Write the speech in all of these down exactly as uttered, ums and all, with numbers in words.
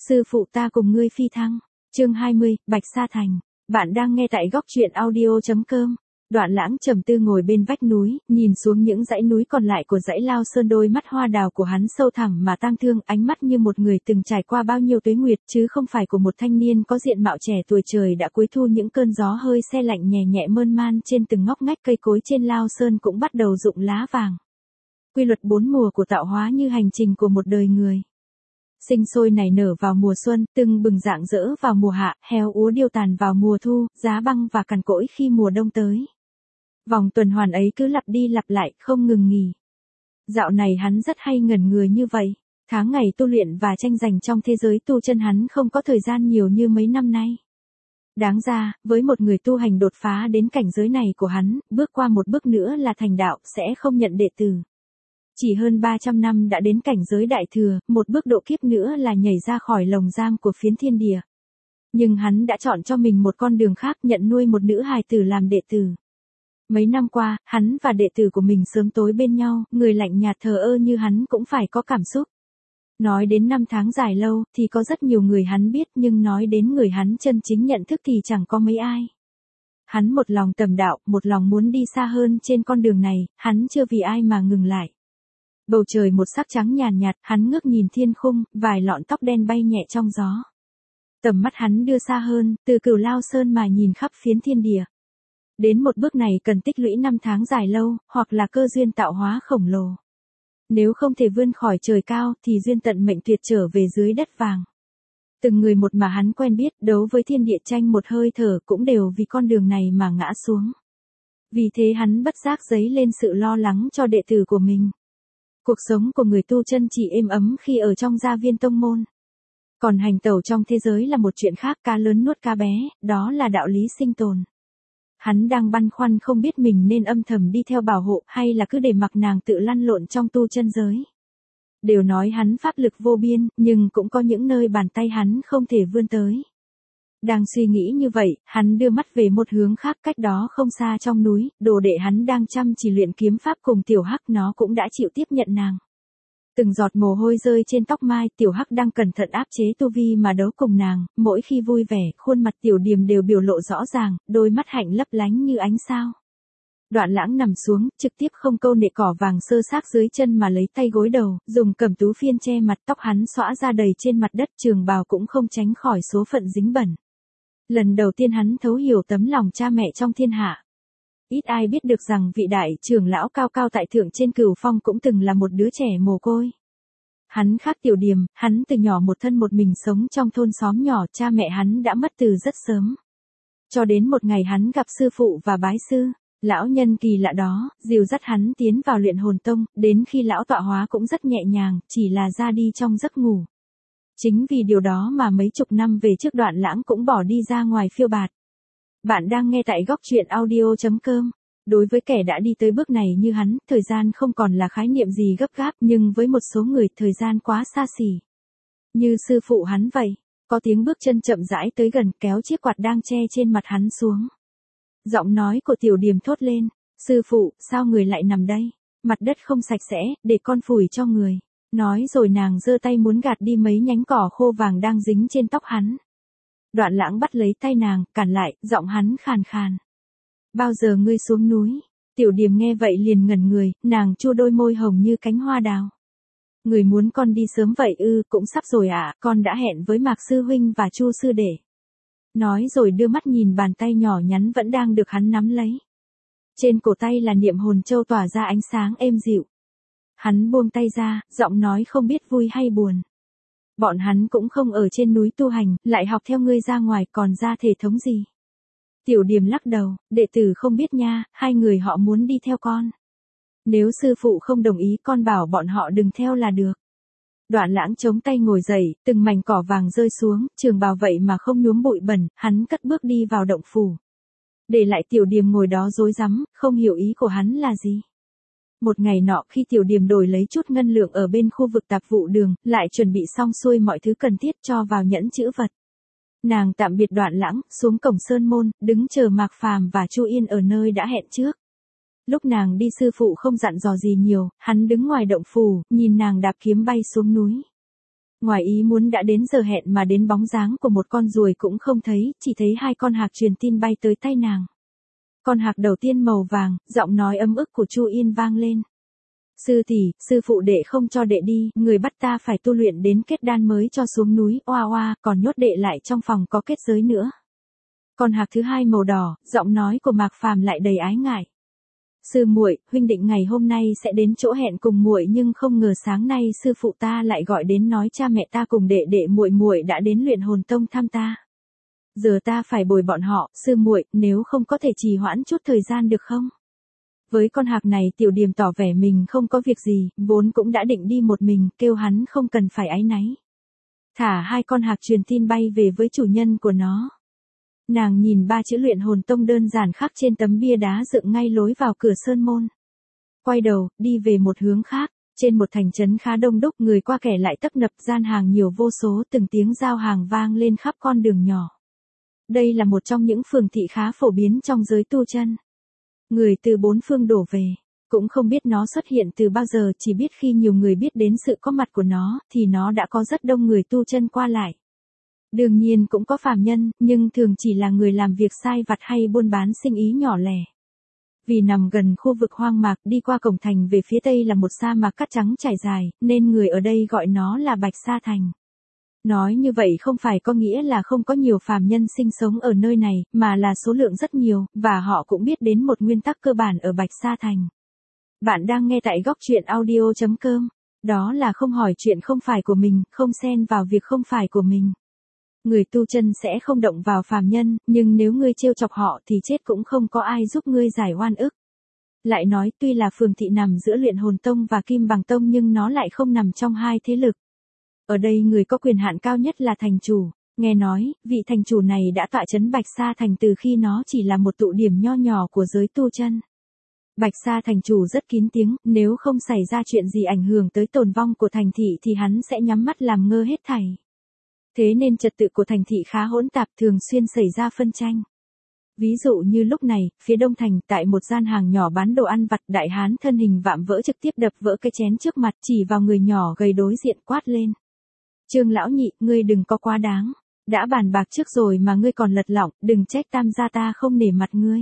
Sư phụ ta cùng ngươi phi thăng. Chương hai mươi, Bạch Sa Thành. Bạn đang nghe tại góc truyện audio chấm com. Đoạn Lãng trầm tư ngồi bên vách núi, nhìn xuống những dãy núi còn lại của dãy Lao Sơn, đôi mắt hoa đào của hắn sâu thẳm mà tang thương, ánh mắt như một người từng trải qua bao nhiêu tuế nguyệt, chứ không phải của một thanh niên có diện mạo trẻ tuổi. Trời đã cuối thu, những cơn gió hơi se lạnh nhẹ nhẹ mơn man trên từng ngóc ngách cây cối trên Lao Sơn cũng bắt đầu rụng lá vàng. Quy luật bốn mùa của tạo hóa như hành trình của một đời người. Sinh sôi nảy nở vào mùa xuân, tưng bừng rạng rỡ vào mùa hạ, héo úa điêu tàn vào mùa thu, giá băng và cằn cỗi khi mùa đông tới. Vòng tuần hoàn ấy cứ lặp đi lặp lại, không ngừng nghỉ. Dạo này hắn rất hay ngẩn người như vậy. Tháng ngày tu luyện và tranh giành trong thế giới tu chân hắn không có thời gian nhiều như mấy năm nay. Đáng ra, với một người tu hành đột phá đến cảnh giới này của hắn, bước qua một bước nữa là thành đạo, sẽ không nhận đệ tử. Chỉ hơn ba trăm năm đã đến cảnh giới đại thừa, một bước độ kiếp nữa là nhảy ra khỏi lồng giam của phiến thiên địa. Nhưng hắn đã chọn cho mình một con đường khác, nhận nuôi một nữ hài tử làm đệ tử. Mấy năm qua, hắn và đệ tử của mình sớm tối bên nhau, người lạnh nhạt thờ ơ như hắn cũng phải có cảm xúc. Nói đến năm tháng dài lâu, thì có rất nhiều người hắn biết, nhưng nói đến người hắn chân chính nhận thức thì chẳng có mấy ai. Hắn một lòng tầm đạo, một lòng muốn đi xa hơn trên con đường này, hắn chưa vì ai mà ngừng lại. Bầu trời một sắc trắng nhàn nhạt, hắn ngước nhìn thiên khung, vài lọn tóc đen bay nhẹ trong gió. Tầm mắt hắn đưa xa hơn, từ Cửu Lao Sơn mà nhìn khắp phiến thiên địa. Đến một bước này cần tích lũy năm tháng dài lâu, hoặc là cơ duyên tạo hóa khổng lồ. Nếu không thể vươn khỏi trời cao, thì duyên tận mệnh tuyệt trở về dưới đất vàng. Từng người một mà hắn quen biết, đấu với thiên địa tranh một hơi thở, cũng đều vì con đường này mà ngã xuống. Vì thế hắn bất giác dấy lên sự lo lắng cho đệ tử của mình. Cuộc sống của người tu chân chỉ êm ấm khi ở trong gia viên tông môn. Còn hành tẩu trong thế giới là một chuyện khác, cá lớn nuốt cá bé, đó là đạo lý sinh tồn. Hắn đang băn khoăn không biết mình nên âm thầm đi theo bảo hộ hay là cứ để mặc nàng tự lăn lộn trong tu chân giới. Đều nói hắn pháp lực vô biên, nhưng cũng có những nơi bàn tay hắn không thể vươn tới. Đang suy nghĩ như vậy, hắn đưa mắt về một hướng khác, cách đó không xa trong núi, đồ đệ hắn đang chăm chỉ luyện kiếm pháp cùng Tiểu Hắc, nó cũng đã chịu tiếp nhận nàng. Từng giọt mồ hôi rơi trên tóc mai, Tiểu Hắc đang cẩn thận áp chế tu vi mà đấu cùng nàng, mỗi khi vui vẻ, khuôn mặt Tiểu Điềm đều biểu lộ rõ ràng, đôi mắt hạnh lấp lánh như ánh sao. Đoạn Lãng nằm xuống, trực tiếp không câu nệ cỏ vàng sơ xác dưới chân mà lấy tay gối đầu, dùng cẩm tú phiên che mặt, tóc hắn xõa ra đầy trên mặt đất, trường bào cũng không tránh khỏi số phận dính bẩn. Lần đầu tiên hắn thấu hiểu tấm lòng cha mẹ trong thiên hạ. Ít ai biết được rằng vị đại trưởng lão cao cao tại thượng trên Cửu Phong cũng từng là một đứa trẻ mồ côi. Hắn khác Tiểu Điềm, hắn từ nhỏ một thân một mình sống trong thôn xóm nhỏ, cha mẹ hắn đã mất từ rất sớm. Cho đến một ngày hắn gặp sư phụ và bái sư, lão nhân kỳ lạ đó, dìu dắt hắn tiến vào luyện hồn tông, đến khi lão tọa hóa cũng rất nhẹ nhàng, chỉ là ra đi trong giấc ngủ. Chính vì điều đó mà mấy chục năm về trước Đoạn Lãng cũng bỏ đi ra ngoài phiêu bạt. Bạn đang nghe tại góc truyện audio chấm com. Đối với kẻ đã đi tới bước này như hắn, thời gian không còn là khái niệm gì gấp gáp, nhưng với một số người, thời gian quá xa xỉ. Như sư phụ hắn vậy, có tiếng bước chân chậm rãi tới gần, kéo chiếc quạt đang che trên mặt hắn xuống. Giọng nói của Tiểu Điềm thốt lên, sư phụ, sao người lại nằm đây? Mặt đất không sạch sẽ, để con phủi cho người. Nói rồi nàng giơ tay muốn gạt đi mấy nhánh cỏ khô vàng đang dính trên tóc hắn. Đoạn Lãng bắt lấy tay nàng, cản lại, giọng hắn khàn khàn. Bao giờ ngươi xuống núi? Tiểu Điềm nghe vậy liền ngẩn người, nàng chu đôi môi hồng như cánh hoa đào. Người muốn con đi sớm vậy ư? Cũng sắp rồi ạ, à, con đã hẹn với Mạc sư huynh và Chu sư đệ. Nói rồi đưa mắt nhìn bàn tay nhỏ nhắn vẫn đang được hắn nắm lấy. Trên cổ tay là niệm hồn châu tỏa ra ánh sáng êm dịu. Hắn buông tay ra, giọng nói không biết vui hay buồn. Bọn hắn cũng không ở trên núi tu hành, lại học theo ngươi ra ngoài, còn ra thể thống gì? Tiểu Điềm lắc đầu, đệ tử không biết nha, hai người họ muốn đi theo con. Nếu sư phụ không đồng ý, con bảo bọn họ đừng theo là được. Đoạn Lãng chống tay ngồi dậy, từng mảnh cỏ vàng rơi xuống, trường bào vậy mà không nhuốm bụi bẩn, hắn cất bước đi vào động phủ. Để lại Tiểu Điềm ngồi đó rối rắm, không hiểu ý của hắn là gì. Một ngày nọ khi Tiểu Điềm đổi lấy chút ngân lượng ở bên khu vực tạp vụ đường, lại chuẩn bị xong xuôi mọi thứ cần thiết cho vào nhẫn chữ vật. Nàng tạm biệt Đoạn Lãng, xuống cổng sơn môn, đứng chờ Mạc Phàm và Chu Yên ở nơi đã hẹn trước. Lúc nàng đi sư phụ không dặn dò gì nhiều, hắn đứng ngoài động phủ, nhìn nàng đạp kiếm bay xuống núi. Ngoài ý muốn đã đến giờ hẹn mà đến bóng dáng của một con ruồi cũng không thấy, chỉ thấy hai con hạc truyền tin bay tới tay nàng. Con hạc đầu tiên màu vàng, giọng nói ấm ức của Chu Yên vang lên. Sư tỷ, sư phụ đệ không cho đệ đi, người bắt ta phải tu luyện đến kết đan mới cho xuống núi, oa oa, còn nhốt đệ lại trong phòng có kết giới nữa. Con hạc thứ hai màu đỏ, giọng nói của Mạc Phàm lại đầy ái ngại. Sư muội, huynh định ngày hôm nay sẽ đến chỗ hẹn cùng muội, nhưng không ngờ sáng nay sư phụ ta lại gọi đến nói cha mẹ ta cùng đệ đệ muội muội đã đến Luyện Hồn Tông thăm ta. Giờ ta phải bồi bọn họ, sư muội, nếu không có thể trì hoãn chút thời gian được không? Với con hạc này Tiểu Điềm tỏ vẻ mình không có việc gì, vốn cũng đã định đi một mình, kêu hắn không cần phải áy náy. Thả hai con hạc truyền tin bay về với chủ nhân của nó. Nàng nhìn ba chữ Luyện Hồn Tông đơn giản khắc trên tấm bia đá dựng ngay lối vào cửa sơn môn. Quay đầu, đi về một hướng khác, trên một thành trấn khá đông đúc, người qua kẻ lại tấp nập, gian hàng nhiều vô số, từng tiếng giao hàng vang lên khắp con đường nhỏ. Đây là một trong những phường thị khá phổ biến trong giới tu chân. Người từ bốn phương đổ về, cũng không biết nó xuất hiện từ bao giờ, chỉ biết khi nhiều người biết đến sự có mặt của nó, thì nó đã có rất đông người tu chân qua lại. Đương nhiên cũng có phàm nhân, nhưng thường chỉ là người làm việc sai vặt hay buôn bán sinh ý nhỏ lẻ. Vì nằm gần khu vực hoang mạc, đi qua cổng thành về phía tây là một sa mạc cát trắng trải dài, nên người ở đây gọi nó là Bạch Sa Thành. Nói như vậy không phải có nghĩa là không có nhiều phàm nhân sinh sống ở nơi này, mà là số lượng rất nhiều, và họ cũng biết đến một nguyên tắc cơ bản ở Bạch Sa Thành. Bạn đang nghe tại góc truyện audio chấm com, đó là không hỏi chuyện không phải của mình, không xen vào việc không phải của mình. Người tu chân sẽ không động vào phàm nhân, nhưng nếu ngươi trêu chọc họ thì chết cũng không có ai giúp ngươi giải oan ức. Lại nói tuy là phường thị nằm giữa Luyện Hồn Tông và Kim Bằng Tông nhưng nó lại không nằm trong hai thế lực. Ở đây người có quyền hạn cao nhất là thành chủ, nghe nói, vị thành chủ này đã tọa trấn Bạch Sa Thành từ khi nó chỉ là một tụ điểm nho nhỏ của giới tu chân. Bạch Sa Thành chủ rất kín tiếng, nếu không xảy ra chuyện gì ảnh hưởng tới tồn vong của thành thị thì hắn sẽ nhắm mắt làm ngơ hết thảy. Thế nên trật tự của thành thị khá hỗn tạp, thường xuyên xảy ra phân tranh. Ví dụ như lúc này, phía đông thành, tại một gian hàng nhỏ bán đồ ăn vặt, đại hán thân hình vạm vỡ trực tiếp đập vỡ cái chén trước mặt, chỉ vào người nhỏ gầy đối diện quát lên. Trương lão nhị, ngươi đừng có quá đáng. Đã bàn bạc trước rồi mà ngươi còn lật lọng, đừng trách tam gia ta không nể mặt ngươi.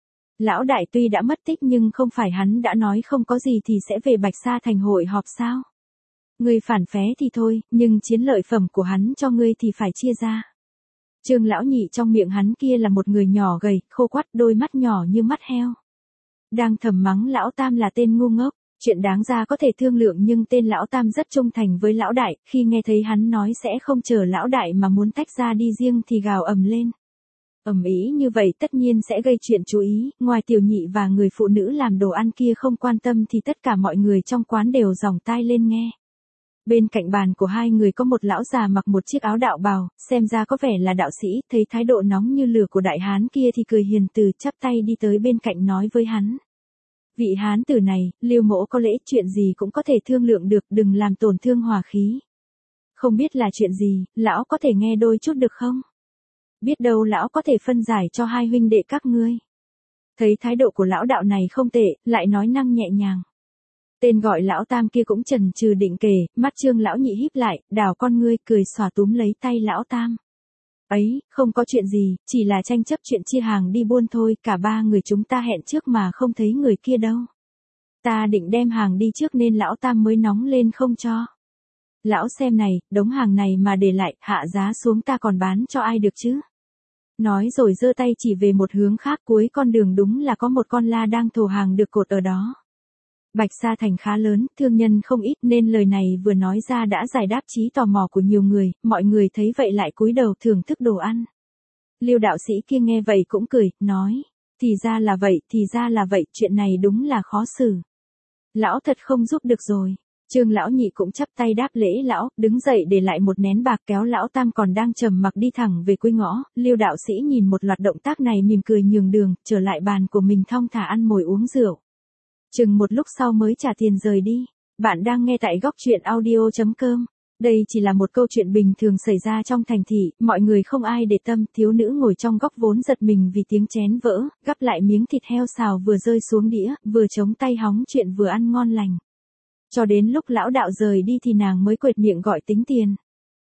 Lão đại tuy đã mất tích nhưng không phải hắn đã nói không có gì thì sẽ về Bạch Sa Thành hội họp sao? Ngươi phản phé thì thôi, nhưng chiến lợi phẩm của hắn cho ngươi thì phải chia ra. Trương lão nhị trong miệng hắn kia là một người nhỏ gầy, khô quắt, đôi mắt nhỏ như mắt heo. Đang thầm mắng lão tam là tên ngu ngốc, chuyện đáng ra có thể thương lượng nhưng tên lão tam rất trung thành với lão đại, khi nghe thấy hắn nói sẽ không chờ lão đại mà muốn tách ra đi riêng thì gào ầm lên. Ầm ĩ như vậy tất nhiên sẽ gây chuyện chú ý, ngoài tiểu nhị và người phụ nữ làm đồ ăn kia không quan tâm thì tất cả mọi người trong quán đều dòng tai lên nghe. Bên cạnh bàn của hai người có một lão già mặc một chiếc áo đạo bào, xem ra có vẻ là đạo sĩ, thấy thái độ nóng như lửa của đại hán kia thì cười hiền từ, chắp tay đi tới bên cạnh nói với hắn. Vị hán tử này, Lưu mỗ có lẽ chuyện gì cũng có thể thương lượng được, đừng làm tổn thương hòa khí. Không biết là chuyện gì, lão có thể nghe đôi chút được không? Biết đâu lão có thể phân giải cho hai huynh đệ các ngươi. Thấy thái độ của lão đạo này không tệ, lại nói năng nhẹ nhàng. Tên gọi lão tam kia cũng chần chừ định kể, mắt Trương lão nhị híp lại, đảo con ngươi, cười xòa túm lấy tay lão tam. Ấy, không có chuyện gì, chỉ là tranh chấp chuyện chia hàng đi buôn thôi, cả ba người chúng ta hẹn trước mà không thấy người kia đâu. Ta định đem hàng đi trước nên lão tam mới nóng lên không cho. Lão xem này, đống hàng này mà để lại, hạ giá xuống ta còn bán cho ai được chứ? Nói rồi giơ tay chỉ về một hướng khác, cuối con đường đúng là có một con la đang thồ hàng được cột ở đó. Bạch Sa Thành khá lớn, thương nhân không ít nên lời này vừa nói ra đã giải đáp trí tò mò của nhiều người, mọi người thấy vậy lại cúi đầu thưởng thức đồ ăn. Lưu đạo sĩ kia nghe vậy cũng cười, nói, thì ra là vậy, thì ra là vậy, chuyện này đúng là khó xử. Lão thật không giúp được rồi. Trương lão nhị cũng chắp tay đáp lễ lão, đứng dậy để lại một nén bạc kéo lão tam còn đang trầm mặc đi thẳng về cuối ngõ. Lưu đạo sĩ nhìn một loạt động tác này mỉm cười nhường đường, trở lại bàn của mình thong thả ăn mồi uống rượu. Chừng một lúc sau mới trả tiền rời đi. Bạn đang nghe tại góc truyện audio chấm com. Đây chỉ là một câu chuyện bình thường xảy ra trong thành thị, mọi người không ai để tâm, thiếu nữ ngồi trong góc vốn giật mình vì tiếng chén vỡ, gắp lại miếng thịt heo xào vừa rơi xuống đĩa, vừa chống tay hóng chuyện vừa ăn ngon lành. Cho đến lúc lão đạo rời đi thì nàng mới quệt miệng gọi tính tiền.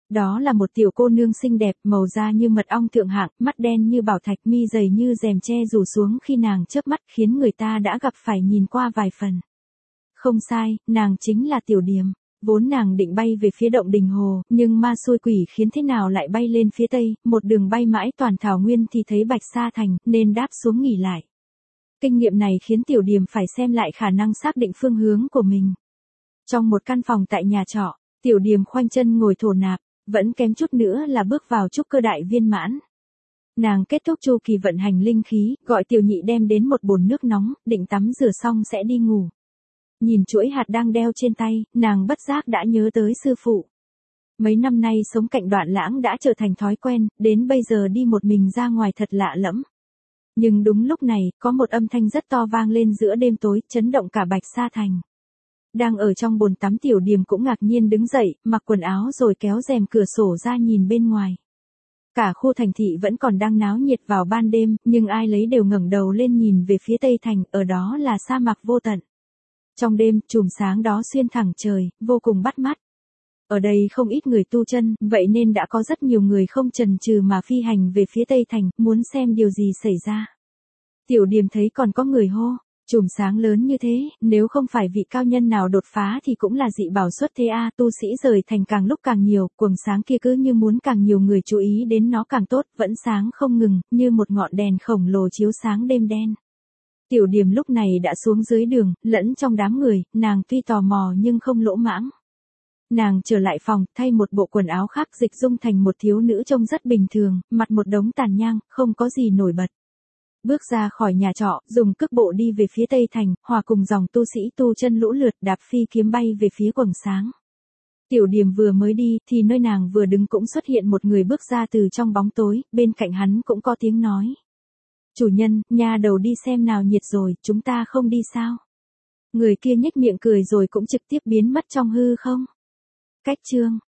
Đó là một tiểu cô nương xinh đẹp, màu da như mật ong thượng hạng, mắt đen như bảo thạch, mi dày như rèm tre rủ xuống khi nàng chớp mắt khiến người ta đã gặp phải nhìn qua vài phần. Không sai, nàng chính là Tiểu Điềm. Vốn nàng định bay về phía động Đình Hồ, nhưng ma xui quỷ khiến thế nào lại bay lên phía tây, một đường bay mãi toàn thảo nguyên thì thấy Bạch Sa Thành, nên đáp xuống nghỉ lại. Kinh nghiệm này khiến Tiểu Điềm phải xem lại khả năng xác định phương hướng của mình. Trong một căn phòng tại nhà trọ, Tiểu Điềm khoanh chân ngồi thổ nạp, vẫn kém chút nữa là bước vào trúc cơ đại viên mãn. Nàng kết thúc chu kỳ vận hành linh khí, gọi Tiểu Nhị đem đến một bồn nước nóng, định tắm rửa xong sẽ đi ngủ. Nhìn chuỗi hạt đang đeo trên tay, nàng bất giác đã nhớ tới sư phụ. Mấy năm nay sống cạnh Đoạn Lãng đã trở thành thói quen, đến bây giờ đi một mình ra ngoài thật lạ lẫm. Nhưng đúng lúc này, có một âm thanh rất to vang lên giữa đêm tối, chấn động cả Bạch Sa Thành. Đang ở trong bồn tắm Tiểu Điềm cũng ngạc nhiên đứng dậy, mặc quần áo rồi kéo rèm cửa sổ ra nhìn bên ngoài. Cả khu thành thị vẫn còn đang náo nhiệt vào ban đêm, nhưng ai lấy đều ngẩng đầu lên nhìn về phía tây thành, ở đó là sa mạc vô tận. Trong đêm, chùm sáng đó xuyên thẳng trời, vô cùng bắt mắt. Ở đây không ít người tu chân, vậy nên đã có rất nhiều người không chần chừ mà phi hành về phía tây thành, muốn xem điều gì xảy ra. Tiểu Điềm thấy còn có người hô, chùm sáng lớn như thế, nếu không phải vị cao nhân nào đột phá thì cũng là dị bảo xuất thế a. Tu sĩ rời thành càng lúc càng nhiều, quầng sáng kia cứ như muốn càng nhiều người chú ý đến nó càng tốt, vẫn sáng không ngừng, như một ngọn đèn khổng lồ chiếu sáng đêm đen. Tiểu Điềm lúc này đã xuống dưới đường, lẫn trong đám người, nàng tuy tò mò nhưng không lỗ mãng. Nàng trở lại phòng, thay một bộ quần áo khác, dịch dung thành một thiếu nữ trông rất bình thường, mặt một đống tàn nhang, không có gì nổi bật. Bước ra khỏi nhà trọ, dùng cước bộ đi về phía tây thành, hòa cùng dòng tu sĩ tu chân lũ lượt đạp phi kiếm bay về phía quầng sáng. Tiểu Điềm vừa mới đi, thì nơi nàng vừa đứng cũng xuất hiện một người bước ra từ trong bóng tối, bên cạnh hắn cũng có tiếng nói. Chủ nhân, nhà đầu đi xem nào nhiệt rồi, chúng ta không đi sao? Người kia nhếch miệng cười rồi cũng trực tiếp biến mất trong hư không. Cách chương